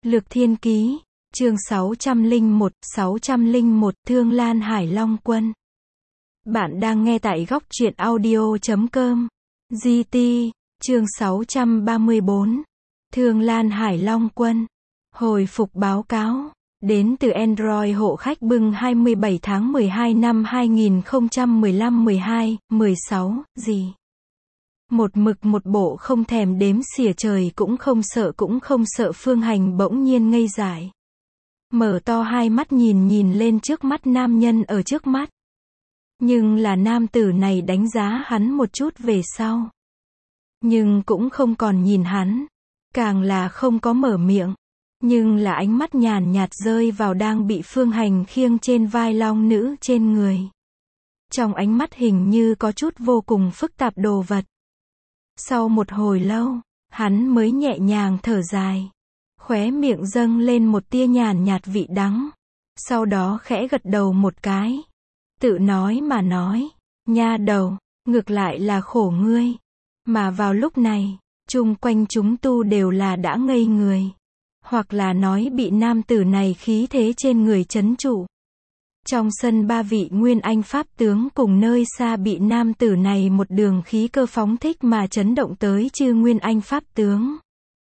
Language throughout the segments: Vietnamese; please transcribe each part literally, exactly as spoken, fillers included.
Lược Thiên Ký, chương sáu trăm lẻ một, sáu trăm lẻ một, Thương Lan Hải Long Quân. Bạn đang nghe tại góc truyện audio chấm com. giê tê, chương sáu trăm ba mươi bốn. Thương Lan Hải Long Quân. Hồi phục báo cáo. Đến từ Android hộ khách bưng hai mươi bảy tháng mười hai năm hai nghìn không trăm mười lăm mười hai, mười sáu, gì? Một mực một bộ không thèm đếm xỉa trời cũng không sợ cũng không sợ Phương Hành bỗng nhiên ngây dại. Mở to hai mắt nhìn nhìn lên trước mắt nam nhân ở trước mắt. Nhưng là nam tử này đánh giá hắn một chút về sau. Nhưng cũng không còn nhìn hắn. Càng là không có mở miệng. Nhưng là ánh mắt nhàn nhạt rơi vào đang bị Phương Hành khiêng trên vai long nữ trên người. Trong ánh mắt hình như có chút vô cùng phức tạp đồ vật. Sau một hồi lâu, hắn mới nhẹ nhàng thở dài. Khóe miệng dâng lên một tia nhàn nhạt vị đắng. Sau đó khẽ gật đầu một cái. Tự nói mà nói, nha đầu, ngược lại là khổ ngươi. Mà vào lúc này, chung quanh chúng tu đều là đã ngây người. Hoặc là nói bị nam tử này khí thế trên người trấn trụ. Trong sân ba vị nguyên anh pháp tướng cùng nơi xa bị nam tử này một đường khí cơ phóng thích mà chấn động tới chư nguyên anh pháp tướng.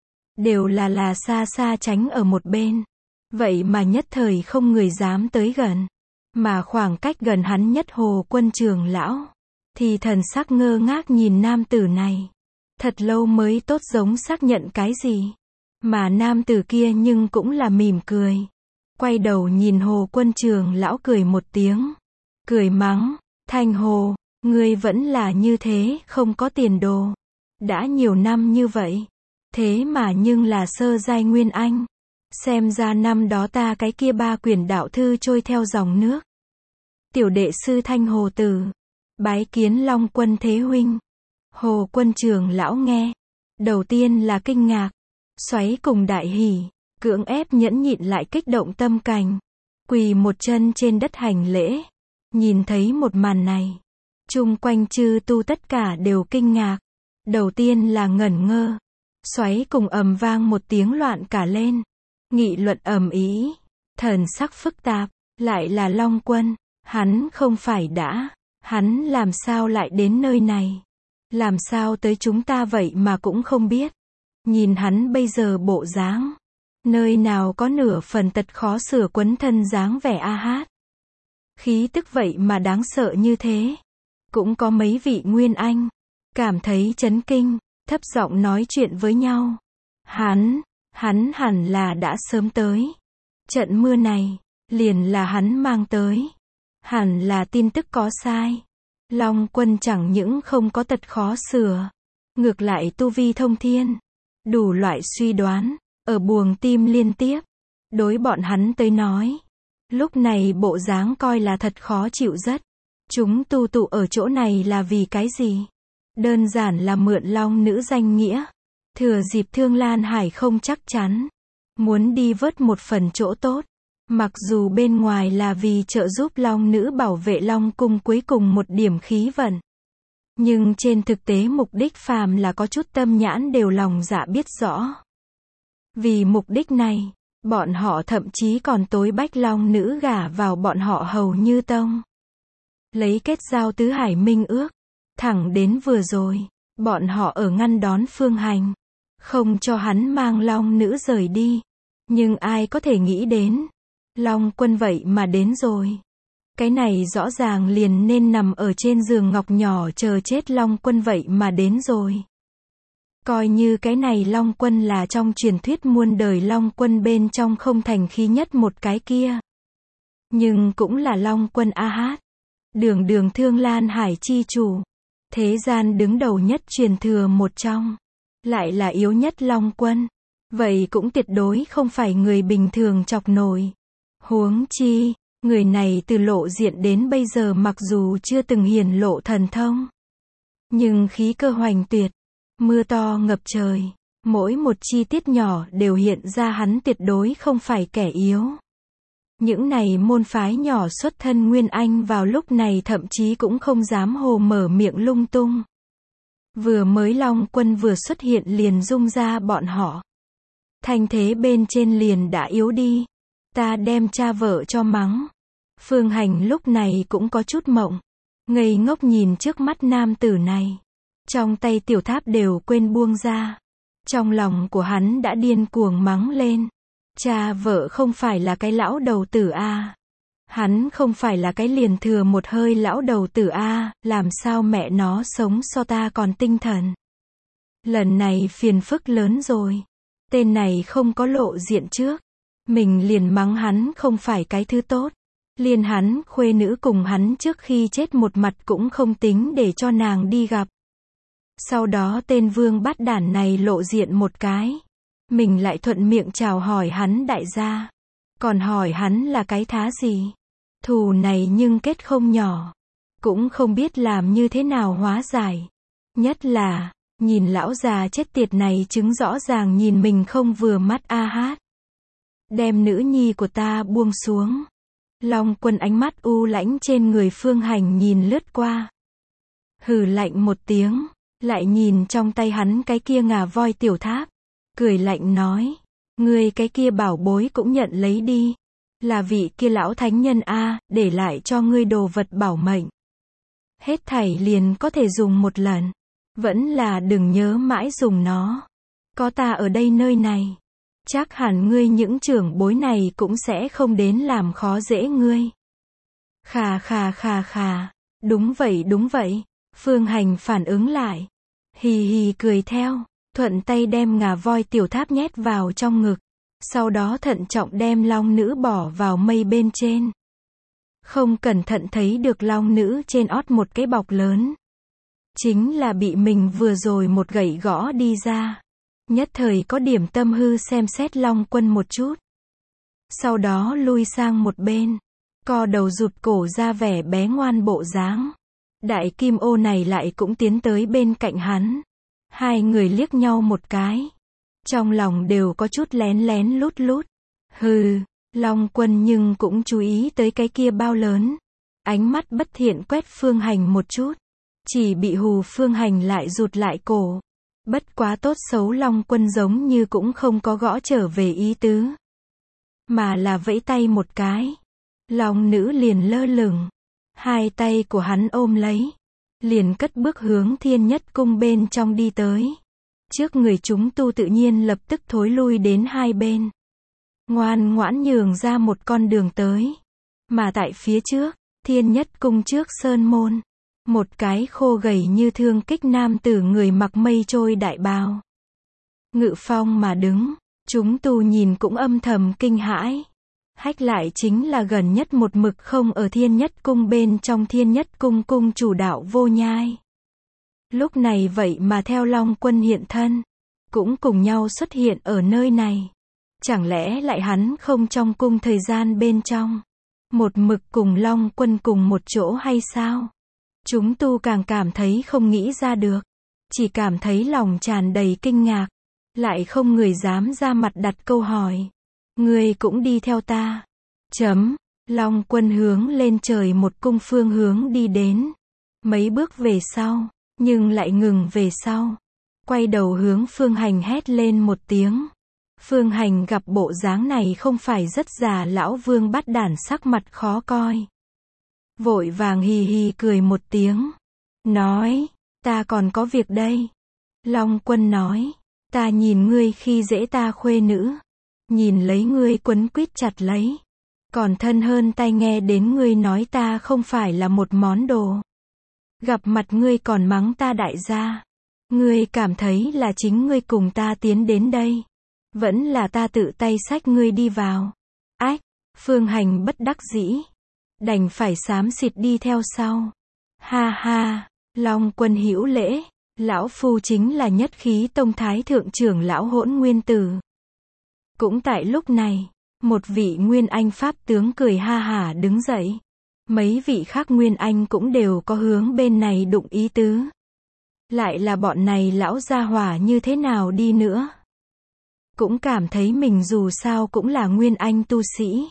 Đều là là xa xa tránh ở một bên. Vậy mà nhất thời không người dám tới gần. Mà khoảng cách gần hắn nhất Hồ Quân trưởng lão. Thì thần sắc ngơ ngác nhìn nam tử này. Thật lâu mới tốt giống xác nhận cái gì. Mà nam tử kia nhưng cũng là mỉm cười. Quay đầu nhìn Hồ Quân trưởng lão cười một tiếng. Cười mắng, Thanh Hồ, ngươi vẫn là như thế, không có tiền đồ. Đã nhiều năm như vậy. Thế mà nhưng là sơ giai nguyên anh. Xem ra năm đó ta cái kia ba quyển đạo thư trôi theo dòng nước. Tiểu đệ sư Thanh Hồ tử. Bái kiến Long Quân thế huynh. Hồ Quân trưởng lão nghe. Đầu tiên là kinh ngạc. Xoáy cùng đại hỉ. Cưỡng ép nhẫn nhịn lại kích động tâm cảnh. Quỳ một chân trên đất hành lễ. Nhìn thấy một màn này. Chung quanh chư tu tất cả đều kinh ngạc. Đầu tiên là ngẩn ngơ. Xoáy cùng ầm vang một tiếng loạn cả lên. Nghị luận ầm ĩ. Thần sắc phức tạp. Lại là Long Quân. Hắn không phải đã. Hắn làm sao lại đến nơi này. Làm sao tới chúng ta vậy mà cũng không biết. Nhìn hắn bây giờ bộ dáng. Nơi nào có nửa phần tật khó sửa quấn thân dáng vẻ a hát. Khí tức vậy mà đáng sợ như thế. Cũng có mấy vị nguyên anh. Cảm thấy chấn kinh. Thấp giọng nói chuyện với nhau. Hắn, hắn hẳn là đã sớm tới. Trận mưa này, liền là hắn mang tới. Hẳn là tin tức có sai. Long Quân chẳng những không có tật khó sửa. Ngược lại tu vi thông thiên. Đủ loại suy đoán. Ở buồng tim liên tiếp. Đối bọn hắn tới nói. Lúc này bộ dáng coi là thật khó chịu rất. Chúng tu tụ ở chỗ này là vì cái gì? Đơn giản là mượn long nữ danh nghĩa. Thừa dịp Thương Lan Hải không chắc chắn. Muốn đi vớt một phần chỗ tốt. Mặc dù bên ngoài là vì trợ giúp long nữ bảo vệ long cung cuối cùng một điểm khí vận. Nhưng trên thực tế mục đích phàm là có chút tâm nhãn đều lòng dạ biết rõ. Vì mục đích này, bọn họ thậm chí còn tối bách long nữ gả vào bọn họ hầu như tông. Lấy kết giao tứ hải minh ước. Thẳng đến vừa rồi, bọn họ ở ngăn đón Phương Hành. Không cho hắn mang long nữ rời đi. Nhưng ai có thể nghĩ đến. Long Quân vậy mà đến rồi. Cái này rõ ràng liền nên nằm ở trên giường ngọc nhỏ chờ chết Long Quân vậy mà đến rồi. Coi như cái này Long Quân là trong truyền thuyết muôn đời Long Quân bên trong không thành khí nhất một cái kia. Nhưng cũng là Long Quân a hát. Đường đường Thương Lan Hải chi chủ. Thế gian đứng đầu nhất truyền thừa một trong. Lại là yếu nhất Long Quân. Vậy cũng tuyệt đối không phải người bình thường chọc nổi. Huống chi, người này từ lộ diện đến bây giờ mặc dù chưa từng hiển lộ thần thông. Nhưng khí cơ hoành tuyệt. Mưa to ngập trời. Mỗi một chi tiết nhỏ đều hiện ra hắn tuyệt đối không phải kẻ yếu. Những này môn phái nhỏ xuất thân Nguyên Anh vào lúc này thậm chí cũng không dám hồ mở miệng lung tung. Vừa mới Long Quân vừa xuất hiện liền rung ra bọn họ. thanh thế bên trên liền đã yếu đi. Ta đem cha vợ cho mắng. Phương Hành lúc này cũng có chút mộng. Ngây ngốc nhìn trước mắt nam tử này. Trong tay tiểu tháp đều quên buông ra. Trong lòng của hắn đã điên cuồng mắng lên. Cha vợ không phải là cái lão đầu tử a. Hắn không phải là cái liền thừa một hơi lão đầu tử a, làm sao mẹ nó sống so ta còn tinh thần. Lần này phiền phức lớn rồi. Tên này không có lộ diện trước. Mình liền mắng hắn không phải cái thứ tốt. Liền hắn khuê nữ cùng hắn trước khi chết một mặt cũng không tính để cho nàng đi gặp. Sau đó tên vương bát đản này lộ diện một cái. Mình lại thuận miệng chào hỏi hắn đại gia. Còn hỏi hắn là cái thá gì. Thù này nhưng kết không nhỏ. Cũng không biết làm như thế nào hóa giải. Nhất là, nhìn lão già chết tiệt này chứng rõ ràng nhìn mình không vừa mắt a hát. Đem nữ nhi của ta buông xuống. Long Quân ánh mắt u lãnh trên người Phương Hành nhìn lướt qua. Hừ lạnh một tiếng, lại nhìn trong tay hắn cái kia ngà voi tiểu tháp. Cười lạnh nói, ngươi cái kia bảo bối cũng nhận lấy đi. Là vị kia lão thánh nhân a, để lại cho ngươi đồ vật bảo mệnh. Hết thảy liền có thể dùng một lần. Vẫn là đừng nhớ mãi dùng nó. Có ta ở đây nơi này. Chắc hẳn ngươi những trưởng bối này cũng sẽ không đến làm khó dễ ngươi. Khà khà khà khà. Đúng vậy đúng vậy. Phương Hành phản ứng lại. Hì hì cười theo. Thuận tay đem ngà voi tiểu tháp nhét vào trong ngực. Sau đó thận trọng đem long nữ bỏ vào mây bên trên. Không cẩn thận thấy được long nữ trên ót một cái bọc lớn. Chính là bị mình vừa rồi một gậy gõ đi ra. Nhất thời có điểm tâm hư xem xét Long Quân một chút. Sau đó lui sang một bên. Co đầu rụt cổ ra vẻ bé ngoan bộ dáng. Đại kim ô này lại cũng tiến tới bên cạnh hắn. Hai người liếc nhau một cái. Trong lòng đều có chút lén lén lút lút. Hừ, Long Quân nhưng cũng chú ý tới cái kia bao lớn. Ánh mắt bất thiện quét Phương Hành một chút. Chỉ bị hù Phương Hành lại rụt lại cổ. Bất quá tốt xấu Long Quân giống như cũng không có gõ trở về ý tứ. Mà là vẫy tay một cái. Long nữ liền lơ lửng. Hai tay của hắn ôm lấy. Liền cất bước hướng Thiên Nhất Cung bên trong đi tới. Trước người chúng tu tự nhiên lập tức thối lui đến hai bên. Ngoan ngoãn nhường ra một con đường tới. Mà tại phía trước, Thiên Nhất Cung trước sơn môn. Một cái khô gầy như thương kích nam tử người mặc mây trôi đại bào. Ngự phong mà đứng, chúng tu nhìn cũng âm thầm kinh hãi. Hách lại chính là gần nhất một mực không ở Thiên Nhất Cung bên trong Thiên Nhất Cung cung chủ đạo Vô Nhai. Lúc này vậy mà theo Long Quân hiện thân, cũng cùng nhau xuất hiện ở nơi này. Chẳng lẽ lại hắn không trong cung thời gian bên trong, một mực cùng Long Quân cùng một chỗ hay sao? Chúng tu càng cảm thấy không nghĩ ra được. Chỉ cảm thấy lòng tràn đầy kinh ngạc. Lại không người dám ra mặt đặt câu hỏi. Ngươi cũng đi theo ta. Chấm. Long Quân hướng lên trời một cung phương hướng đi đến. Mấy bước về sau. Nhưng lại ngừng về sau. Quay đầu hướng Phương Hành hét lên một tiếng. Phương Hành gặp bộ dáng này không phải rất già lão vương bát đản sắc mặt khó coi. Vội vàng hì hì cười một tiếng. Nói, ta còn có việc đây. Long Quân nói, ta nhìn ngươi khi dễ ta khuê nữ. Nhìn lấy ngươi quấn quýt chặt lấy. Còn thân hơn tai nghe đến ngươi nói ta không phải là một món đồ. Gặp mặt ngươi còn mắng ta đại gia. Ngươi cảm thấy là chính ngươi cùng ta tiến đến đây. Vẫn là ta tự tay xách ngươi đi vào. Ách, Phương Hành bất đắc dĩ. Đành phải xám xịt đi theo sau. Ha ha, Long Quân hữu lễ, lão phu chính là Nhất Khí Tông Thái thượng trưởng lão Hỗn Nguyên Tử. Cũng tại lúc này, một vị Nguyên Anh pháp tướng cười ha hả đứng dậy. Mấy vị khác Nguyên Anh cũng đều có hướng bên này đụng ý tứ. Lại là bọn này lão gia hỏa như thế nào đi nữa. Cũng cảm thấy mình dù sao cũng là Nguyên Anh tu sĩ.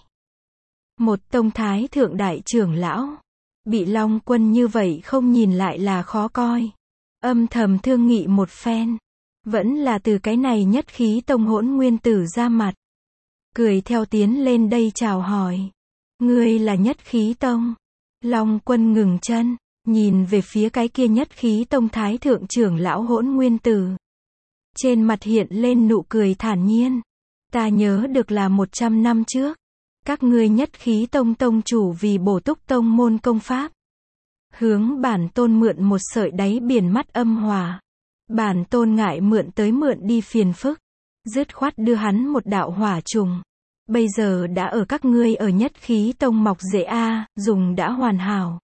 Một tông thái thượng đại trưởng lão. Bị Long Quân như vậy không nhìn lại là khó coi. Âm thầm thương nghị một phen. Vẫn là từ cái này Nhất Khí Tông Hỗn Nguyên Tử ra mặt. Cười theo tiến lên đây chào hỏi. Ngươi là Nhất Khí Tông. Long Quân ngừng chân, nhìn về phía cái kia Nhất Khí Tông Thái Thượng trưởng lão Hỗn Nguyên Tử. Trên mặt hiện lên nụ cười thản nhiên. Ta nhớ được là một trăm năm trước. Các ngươi Nhất Khí Tông tông chủ vì bổ túc tông môn công pháp. Hướng bản tôn mượn một sợi đáy biển mắt âm hỏa. Bản tôn ngại mượn tới mượn đi phiền phức. Dứt khoát đưa hắn một đạo hỏa trùng. Bây giờ đã ở các ngươi ở Nhất Khí Tông mọc rễ a, dùng đã hoàn hảo.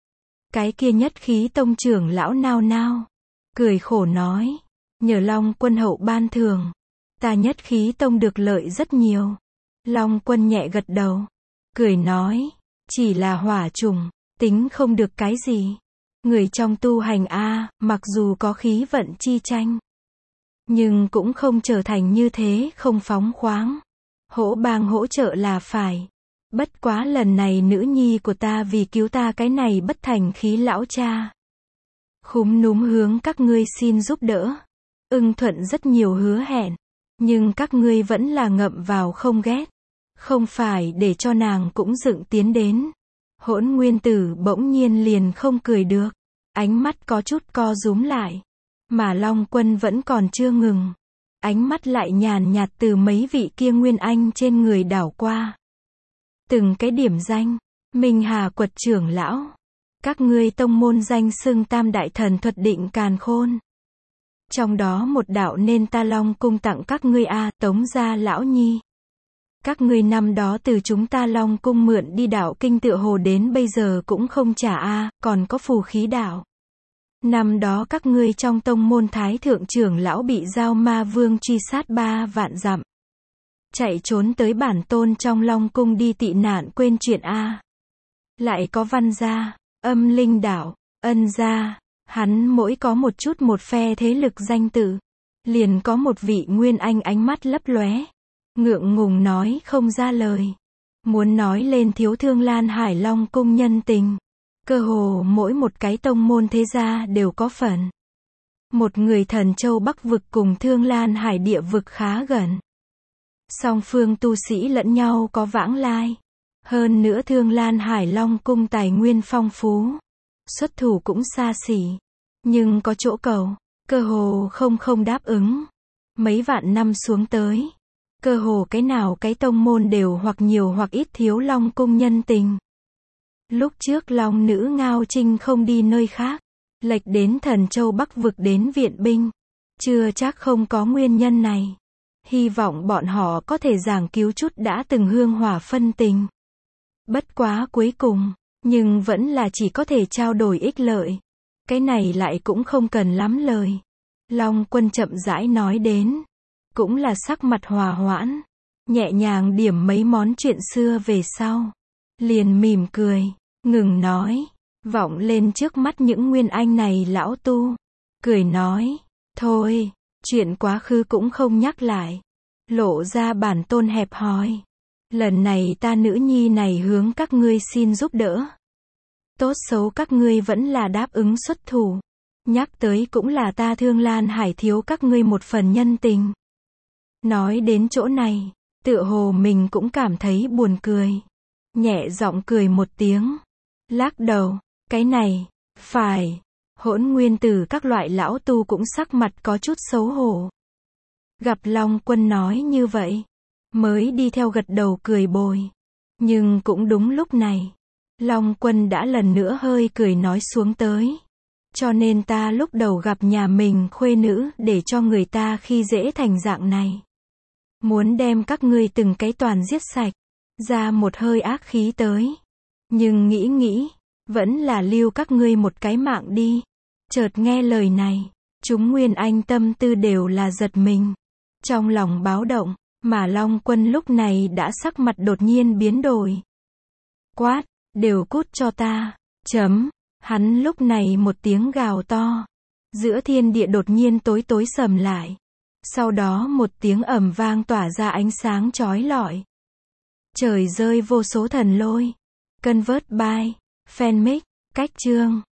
Cái kia Nhất Khí Tông trưởng lão nao nao. Cười khổ nói. Nhờ Long Quân hậu ban thường. Ta Nhất Khí Tông được lợi rất nhiều. Long Quân nhẹ gật đầu. Cười nói. Chỉ là hỏa trùng. Tính không được cái gì. Người trong tu hành a, mặc dù có khí vận chi tranh. Nhưng cũng không trở thành như thế không phóng khoáng. Hỗ bang hỗ trợ là phải. Bất quá lần này nữ nhi của ta vì cứu ta cái này bất thành khí lão cha. Khúm núm hướng các ngươi xin giúp đỡ. Ưng thuận rất nhiều hứa hẹn. Nhưng các ngươi vẫn là ngậm vào không ghét. Không phải để cho nàng cũng dựng tiến đến. Hỗn Nguyên Tử bỗng nhiên liền không cười được. Ánh mắt có chút co rúm lại. Mà Long Quân vẫn còn chưa ngừng. Ánh mắt lại nhàn nhạt từ mấy vị kia nguyên anh trên người đảo qua. Từng cái điểm danh. Minh Hà Quật trưởng lão. Các ngươi tông môn danh xưng tam đại thần thuật định càn khôn. Trong đó một đạo nên ta Long cung tặng các ngươi a, Tống gia lão nhi. Các ngươi năm đó từ chúng ta Long cung mượn đi đạo kinh tựa hồ đến bây giờ cũng không trả a, còn có phù khí đạo. Năm đó các ngươi trong tông môn Thái Thượng trưởng lão bị Giao Ma Vương truy sát ba vạn dặm. Chạy trốn tới bản tôn trong Long cung đi tị nạn quên chuyện a. Lại có Văn gia, Âm Linh đạo, Ân gia, hắn mỗi có một chút một phe thế lực danh tự. Liền có một vị nguyên anh ánh mắt lấp lóe. Ngượng ngùng nói không ra lời. Muốn nói lên thiếu Thương Lan Hải Long cung nhân tình. Cơ hồ mỗi một cái tông môn thế gia đều có phần. Một người Thần Châu Bắc vực cùng Thương Lan Hải địa vực khá gần. Song phương tu sĩ lẫn nhau có vãng lai. Hơn nữa Thương Lan Hải Long cung tài nguyên phong phú. Xuất thủ cũng xa xỉ. Nhưng có chỗ cầu. Cơ hồ không không đáp ứng. Mấy vạn năm xuống tới. Cơ hồ cái nào cái tông môn đều hoặc nhiều hoặc ít thiếu Long cung nhân tình. Lúc trước Long nữ Ngao Trinh không đi nơi khác. Lệch đến Thần Châu Bắc vực đến viện binh. Chưa chắc không có nguyên nhân này. Hy vọng bọn họ có thể giảng cứu chút đã từng hương hỏa phân tình. Bất quá cuối cùng, nhưng vẫn là chỉ có thể trao đổi ích lợi. Cái này lại cũng không cần lắm lời. Long Quân chậm rãi nói đến. Cũng là sắc mặt hòa hoãn. Nhẹ nhàng điểm mấy món chuyện xưa về sau. Liền mỉm cười. Ngừng nói. Vọng lên trước mắt những nguyên anh này lão tu. Cười nói. Thôi. Chuyện quá khứ cũng không nhắc lại. Lộ ra bản tôn hẹp hòi. Lần này ta nữ nhi này hướng các ngươi xin giúp đỡ. Tốt xấu các ngươi vẫn là đáp ứng xuất thủ. Nhắc tới cũng là ta Thương Lan Hải thiếu các ngươi một phần nhân tình. Nói đến chỗ này, tựa hồ mình cũng cảm thấy buồn cười. Nhẹ giọng cười một tiếng. Lắc đầu, cái này, phải. Hỗn Nguyên Tử các loại lão tu cũng sắc mặt có chút xấu hổ. Gặp Long Quân nói như vậy, mới đi theo gật đầu cười bồi. Nhưng cũng đúng lúc này, Long Quân đã lần nữa hơi cười nói xuống tới. Cho nên ta lúc đầu gặp nhà mình khuê nữ để cho người ta khi dễ thành dạng này. Muốn đem các ngươi từng cái toàn giết sạch, ra một hơi ác khí tới. Nhưng nghĩ nghĩ, vẫn là lưu các ngươi một cái mạng đi. Chợt nghe lời này, chúng nguyên anh tâm tư đều là giật mình. Trong lòng báo động, mà Long Quân lúc này đã sắc mặt đột nhiên biến đổi. Quát, đều cút cho ta, chấm. Hắn lúc này một tiếng gào to. Giữa thiên địa đột nhiên tối tối sầm lại. Sau đó một tiếng ầm vang tỏa ra ánh sáng chói lọi. Trời rơi vô số thần lôi. Convert by Fanmic, cách chương.